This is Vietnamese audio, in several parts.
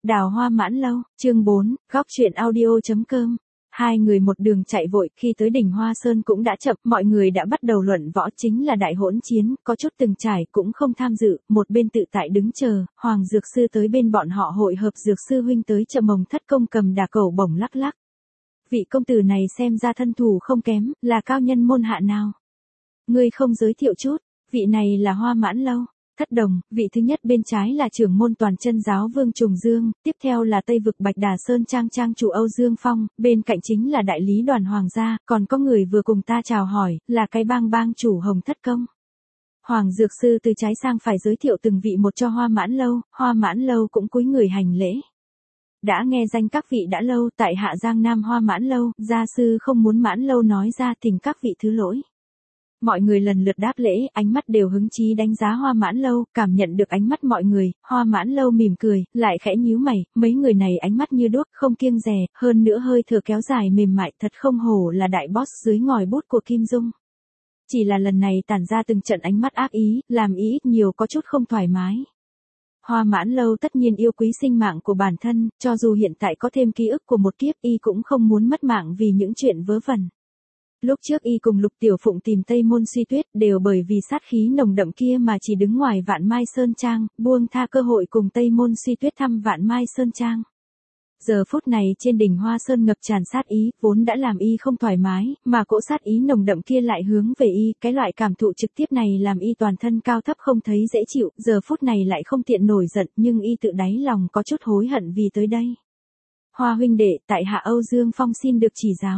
Đào hoa mãn lâu, chương 4, góc truyện audio.com. Hai người một đường chạy vội, khi tới đỉnh Hoa Sơn cũng đã chậm, mọi người đã bắt đầu luận võ, chính là đại hỗn chiến, có chút từng trải cũng không tham dự, một bên tự tại đứng chờ, Hoàng Dược Sư tới bên bọn họ hội hợp. Dược Sư huynh tới chợ Mồng Thất Công cầm đà cẩu bổng lắc lắc. Vị công tử này xem ra thân thủ không kém, là cao nhân môn hạ nào? Ngươi không giới thiệu chút, vị này là Hoa Mãn Lâu. Thất đồng, vị thứ nhất bên trái là trưởng môn toàn chân giáo Vương Trùng Dương, tiếp theo là Tây vực Bạch Đà Sơn trang trang chủ Âu Dương Phong, bên cạnh chính là đại lý đoàn hoàng gia, còn có người vừa cùng ta chào hỏi, là cái bang chủ Hồng Thất Công. Hoàng Dược Sư từ trái sang phải giới thiệu từng vị một cho Hoa Mãn Lâu cũng cúi người hành lễ. Đã nghe danh các vị đã lâu, tại hạ Giang Nam Hoa Mãn Lâu, gia sư không muốn Mãn Lâu nói ra, thỉnh các vị thứ lỗi. Mọi người lần lượt đáp lễ, ánh mắt đều hứng chí đánh giá Hoa Mãn Lâu, cảm nhận được ánh mắt mọi người, Hoa Mãn Lâu mỉm cười, lại khẽ nhíu mày, mấy người này ánh mắt như đuốc, không kiêng dè, hơn nữa hơi thở kéo dài mềm mại, thật không hổ là đại boss dưới ngòi bút của Kim Dung. Chỉ là lần này tản ra từng trận ánh mắt ác ý, làm ý ít nhiều có chút không thoải mái. Hoa Mãn Lâu tất nhiên yêu quý sinh mạng của bản thân, cho dù hiện tại có thêm ký ức của một kiếp, y cũng không muốn mất mạng vì những chuyện vớ vẩn. Lúc trước y cùng Lục Tiểu Phụng tìm Tây Môn Suy Tuyết đều bởi vì sát khí nồng đậm kia mà chỉ đứng ngoài Vạn Mai Sơn Trang, buông tha cơ hội cùng Tây Môn Suy Tuyết thăm Vạn Mai Sơn Trang. Giờ phút này trên đỉnh Hoa Sơn ngập tràn sát ý, vốn đã làm y không thoải mái, mà cỗ sát ý nồng đậm kia lại hướng về y, cái loại cảm thụ trực tiếp này làm y toàn thân cao thấp không thấy dễ chịu, giờ phút này lại không tiện nổi giận, nhưng y tự đáy lòng có chút hối hận vì tới đây. Hoa huynh đệ, tại hạ Âu Dương Phong xin được chỉ giáo.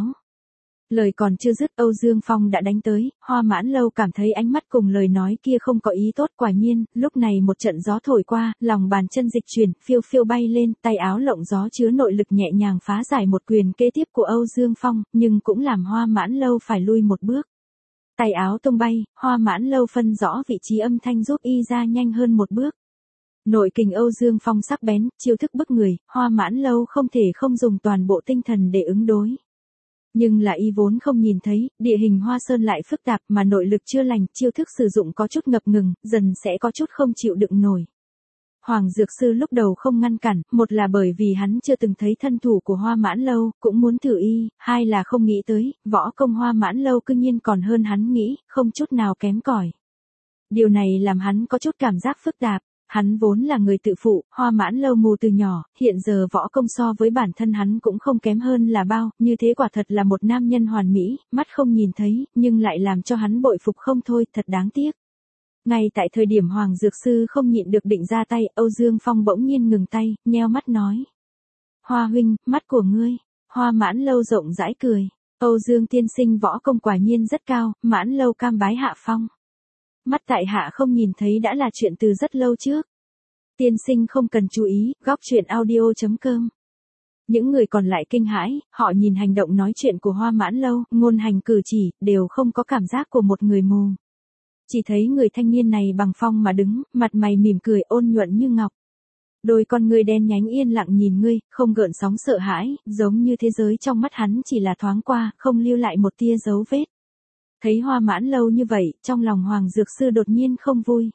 Lời còn chưa dứt, Âu Dương Phong đã đánh tới, Hoa Mãn Lâu cảm thấy ánh mắt cùng lời nói kia không có ý tốt, quả nhiên, lúc này một trận gió thổi qua, lòng bàn chân dịch chuyển, phiêu phiêu bay lên, tay áo lộng gió chứa nội lực nhẹ nhàng phá giải một quyền kế tiếp của Âu Dương Phong, nhưng cũng làm Hoa Mãn Lâu phải lui một bước. Tay áo tung bay, Hoa Mãn Lâu phân rõ vị trí âm thanh giúp y ra nhanh hơn một bước. Nội kình Âu Dương Phong sắc bén, chiêu thức bức người, Hoa Mãn Lâu không thể không dùng toàn bộ tinh thần để ứng đối. Nhưng là y vốn không nhìn thấy, địa hình Hoa Sơn lại phức tạp mà nội lực chưa lành, chiêu thức sử dụng có chút ngập ngừng, dần sẽ có chút không chịu đựng nổi. Hoàng Dược Sư lúc đầu không ngăn cản, một là bởi vì hắn chưa từng thấy thân thủ của Hoa Mãn Lâu, cũng muốn thử y, hai là không nghĩ tới, võ công Hoa Mãn Lâu cư nhiên còn hơn hắn nghĩ, không chút nào kém cỏi. Điều này làm hắn có chút cảm giác phức tạp. Hắn vốn là người tự phụ, Hoa Mãn Lâu mù từ nhỏ, hiện giờ võ công so với bản thân hắn cũng không kém hơn là bao, như thế quả thật là một nam nhân hoàn mỹ, mắt không nhìn thấy, nhưng lại làm cho hắn bội phục không thôi, thật đáng tiếc. Ngay tại thời điểm Hoàng Dược Sư không nhịn được định ra tay, Âu Dương Phong bỗng nhiên ngừng tay, nheo mắt nói. Hoa huynh, mắt của ngươi. Hoa Mãn Lâu rộng rãi cười. Âu Dương tiên sinh võ công quả nhiên rất cao, Mãn Lâu cam bái hạ phong. Mắt tại hạ không nhìn thấy đã là chuyện từ rất lâu trước. Tiên sinh không cần chú ý, góc truyện audio.com. Những người còn lại kinh hãi, họ nhìn hành động nói chuyện của Hoa Mãn Lâu, ngôn hành cử chỉ, đều không có cảm giác của một người mù. Chỉ thấy người thanh niên này bằng phong mà đứng, mặt mày mỉm cười ôn nhuận như ngọc. Đôi con ngươi đen nhánh yên lặng nhìn ngươi, không gợn sóng sợ hãi, giống như thế giới trong mắt hắn chỉ là thoáng qua, không lưu lại một tia dấu vết. Thấy Hoa Mãn Lâu như vậy, trong lòng Hoàng Dược Sư đột nhiên không vui.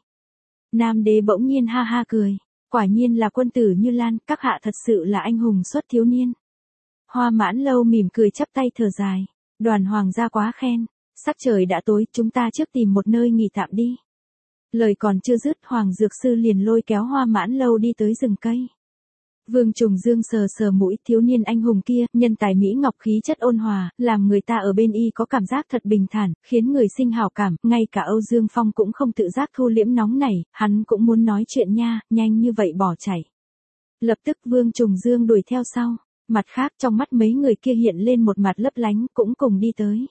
Nam đế bỗng nhiên ha ha cười. Quả nhiên là quân tử Như Lan, các hạ thật sự là anh hùng xuất thiếu niên. Hoa Mãn Lâu mỉm cười chắp tay thở dài. Đoàn hoàng gia quá khen. Sắc trời đã tối, chúng ta trước tìm một nơi nghỉ tạm đi. Lời còn chưa dứt, Hoàng Dược Sư liền lôi kéo Hoa Mãn Lâu đi tới rừng cây. Vương Trùng Dương sờ sờ mũi, thiếu niên anh hùng kia, nhân tài mỹ ngọc khí chất ôn hòa, làm người ta ở bên y có cảm giác thật bình thản, khiến người sinh hảo cảm, ngay cả Âu Dương Phong cũng không tự giác thu liễm nóng nảy, hắn cũng muốn nói chuyện nha, nhanh như vậy bỏ chạy. Lập tức Vương Trùng Dương đuổi theo sau, mặt khác trong mắt mấy người kia hiện lên một mặt lấp lánh, cũng cùng đi tới.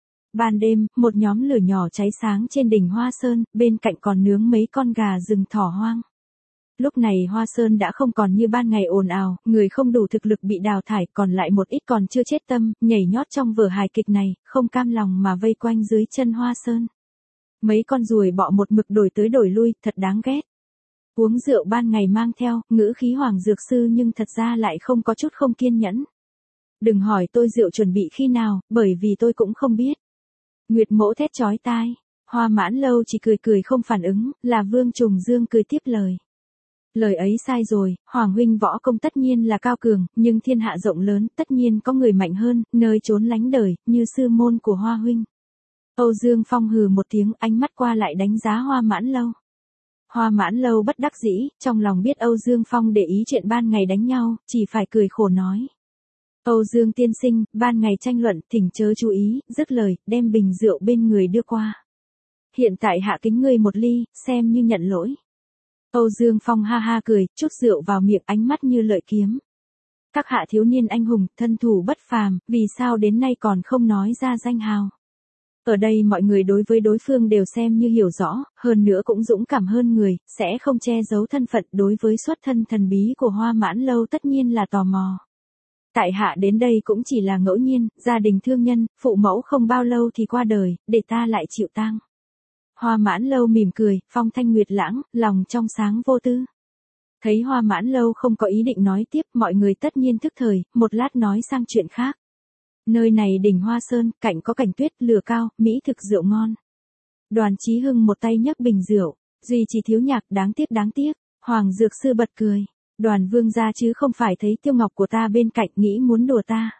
Ban đêm, một nhóm lửa nhỏ cháy sáng trên đỉnh Hoa Sơn, bên cạnh còn nướng mấy con gà rừng thỏ hoang. Lúc này Hoa Sơn đã không còn như ban ngày ồn ào, người không đủ thực lực bị đào thải, còn lại một ít còn chưa chết tâm, nhảy nhót trong vở hài kịch này, không cam lòng mà vây quanh dưới chân Hoa Sơn. Mấy con ruồi bọ một mực đổi tới đổi lui, thật đáng ghét. Uống rượu ban ngày mang theo, ngữ khí Hoàng Dược Sư nhưng thật ra lại không có chút không kiên nhẫn. Đừng hỏi tôi rượu chuẩn bị khi nào, bởi vì tôi cũng không biết. Nguyệt Mỗ thét chói tai, Hoa Mãn Lâu chỉ cười cười không phản ứng, là Vương Trùng Dương cười tiếp lời. Lời ấy sai rồi, Hoàng huynh võ công tất nhiên là cao cường, nhưng thiên hạ rộng lớn, tất nhiên có người mạnh hơn, nơi trốn lánh đời, như sư môn của Hoa huynh. Âu Dương Phong hừ một tiếng, ánh mắt qua lại đánh giá Hoa Mãn Lâu. Hoa Mãn Lâu bất đắc dĩ, trong lòng biết Âu Dương Phong để ý chuyện ban ngày đánh nhau, chỉ phải cười khổ nói. Âu Dương tiên sinh, ban ngày tranh luận, thỉnh chớ chú ý, dứt lời, đem bình rượu bên người đưa qua. Hiện tại hạ kính ngươi một ly, xem như nhận lỗi. Âu Dương Phong ha ha cười, chút rượu vào miệng, ánh mắt như lợi kiếm. Các hạ thiếu niên anh hùng, thân thủ bất phàm, vì sao đến nay còn không nói ra danh hào. Ở đây mọi người đối với đối phương đều xem như hiểu rõ, hơn nữa cũng dũng cảm hơn người, sẽ không che giấu thân phận, đối với xuất thân thần bí của Hoa Mãn Lâu tất nhiên là tò mò. Tại hạ đến đây cũng chỉ là ngẫu nhiên, gia đình thương nhân, phụ mẫu không bao lâu thì qua đời, để ta lại chịu tang. Hoa Mãn Lâu mỉm cười, phong thanh nguyệt lãng, lòng trong sáng vô tư. Thấy Hoa Mãn Lâu không có ý định nói tiếp, mọi người tất nhiên thức thời, một lát nói sang chuyện khác. Nơi này đỉnh Hoa Sơn, cạnh có cảnh tuyết, lửa cao, mỹ thực rượu ngon. Đoàn Chí Hưng một tay nhấc bình rượu, duy chỉ thiếu nhạc, đáng tiếc. Hoàng Dược Sư bật cười. Đoàn Vương gia chứ không phải thấy Tiêu Ngọc của ta bên cạnh nghĩ muốn đùa ta.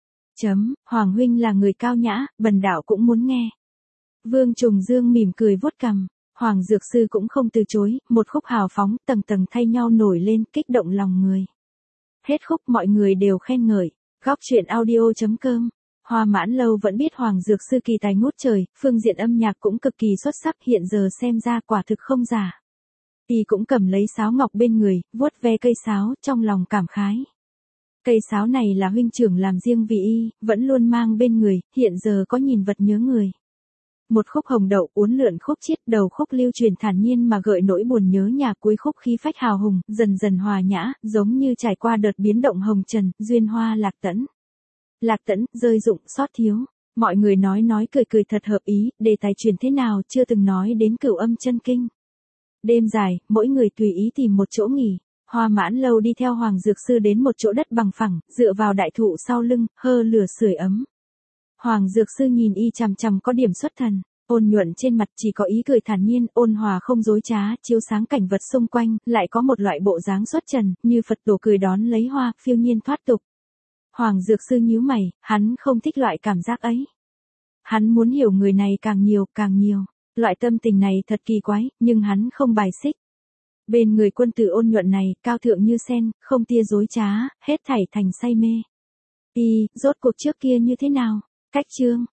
Hoàng huynh là người cao nhã, bần đạo cũng muốn nghe. Vương Trùng Dương mỉm cười vuốt cằm. Hoàng Dược Sư cũng không từ chối, một khúc hào phóng, tầng tầng thay nhau nổi lên, kích động lòng người. Hết khúc mọi người đều khen ngợi. Góc truyện audio.com. Hoa Mãn Lâu vẫn biết Hoàng Dược Sư kỳ tài ngút trời, phương diện âm nhạc cũng cực kỳ xuất sắc, hiện giờ xem ra quả thực không giả. Y cũng cầm lấy sáo ngọc bên người, vuốt ve cây sáo, trong lòng cảm khái. Cây sáo này là huynh trưởng làm riêng vì y, vẫn luôn mang bên người, hiện giờ có nhìn vật nhớ người. Một khúc hồng đậu uốn lượn khúc chiết, đầu khúc lưu truyền thản nhiên mà gợi nỗi buồn nhớ nhà, cuối khúc khí phách hào hùng, dần dần hòa nhã, giống như trải qua đợt biến động hồng trần, duyên hoa lạc tẫn. Lạc tẫn, rơi rụng, xót thiếu. Mọi người nói cười thật hợp ý, đề tài truyền thế nào chưa từng nói đến Cửu Âm chân kinh. Đêm dài, mỗi người tùy ý tìm một chỗ nghỉ. Hoa Mãn Lâu đi theo Hoàng Dược Sư đến một chỗ đất bằng phẳng, dựa vào đại thụ sau lưng, hơ lửa sưởi ấm. Hoàng Dược Sư nhìn y chằm chằm có điểm xuất thần, ôn nhuận trên mặt chỉ có ý cười thản nhiên, ôn hòa không dối trá, chiếu sáng cảnh vật xung quanh, lại có một loại bộ dáng xuất trần, như Phật tổ cười đón lấy hoa, phiêu nhiên thoát tục. Hoàng Dược Sư nhíu mày, hắn không thích loại cảm giác ấy. Hắn muốn hiểu người này càng nhiều. Loại tâm tình này thật kỳ quái, nhưng hắn không bài xích. Bên người quân tử ôn nhuận này, cao thượng như sen, không tia dối trá, hết thảy thành say mê. Y, rốt cuộc trước kia như thế nào? Cách chương.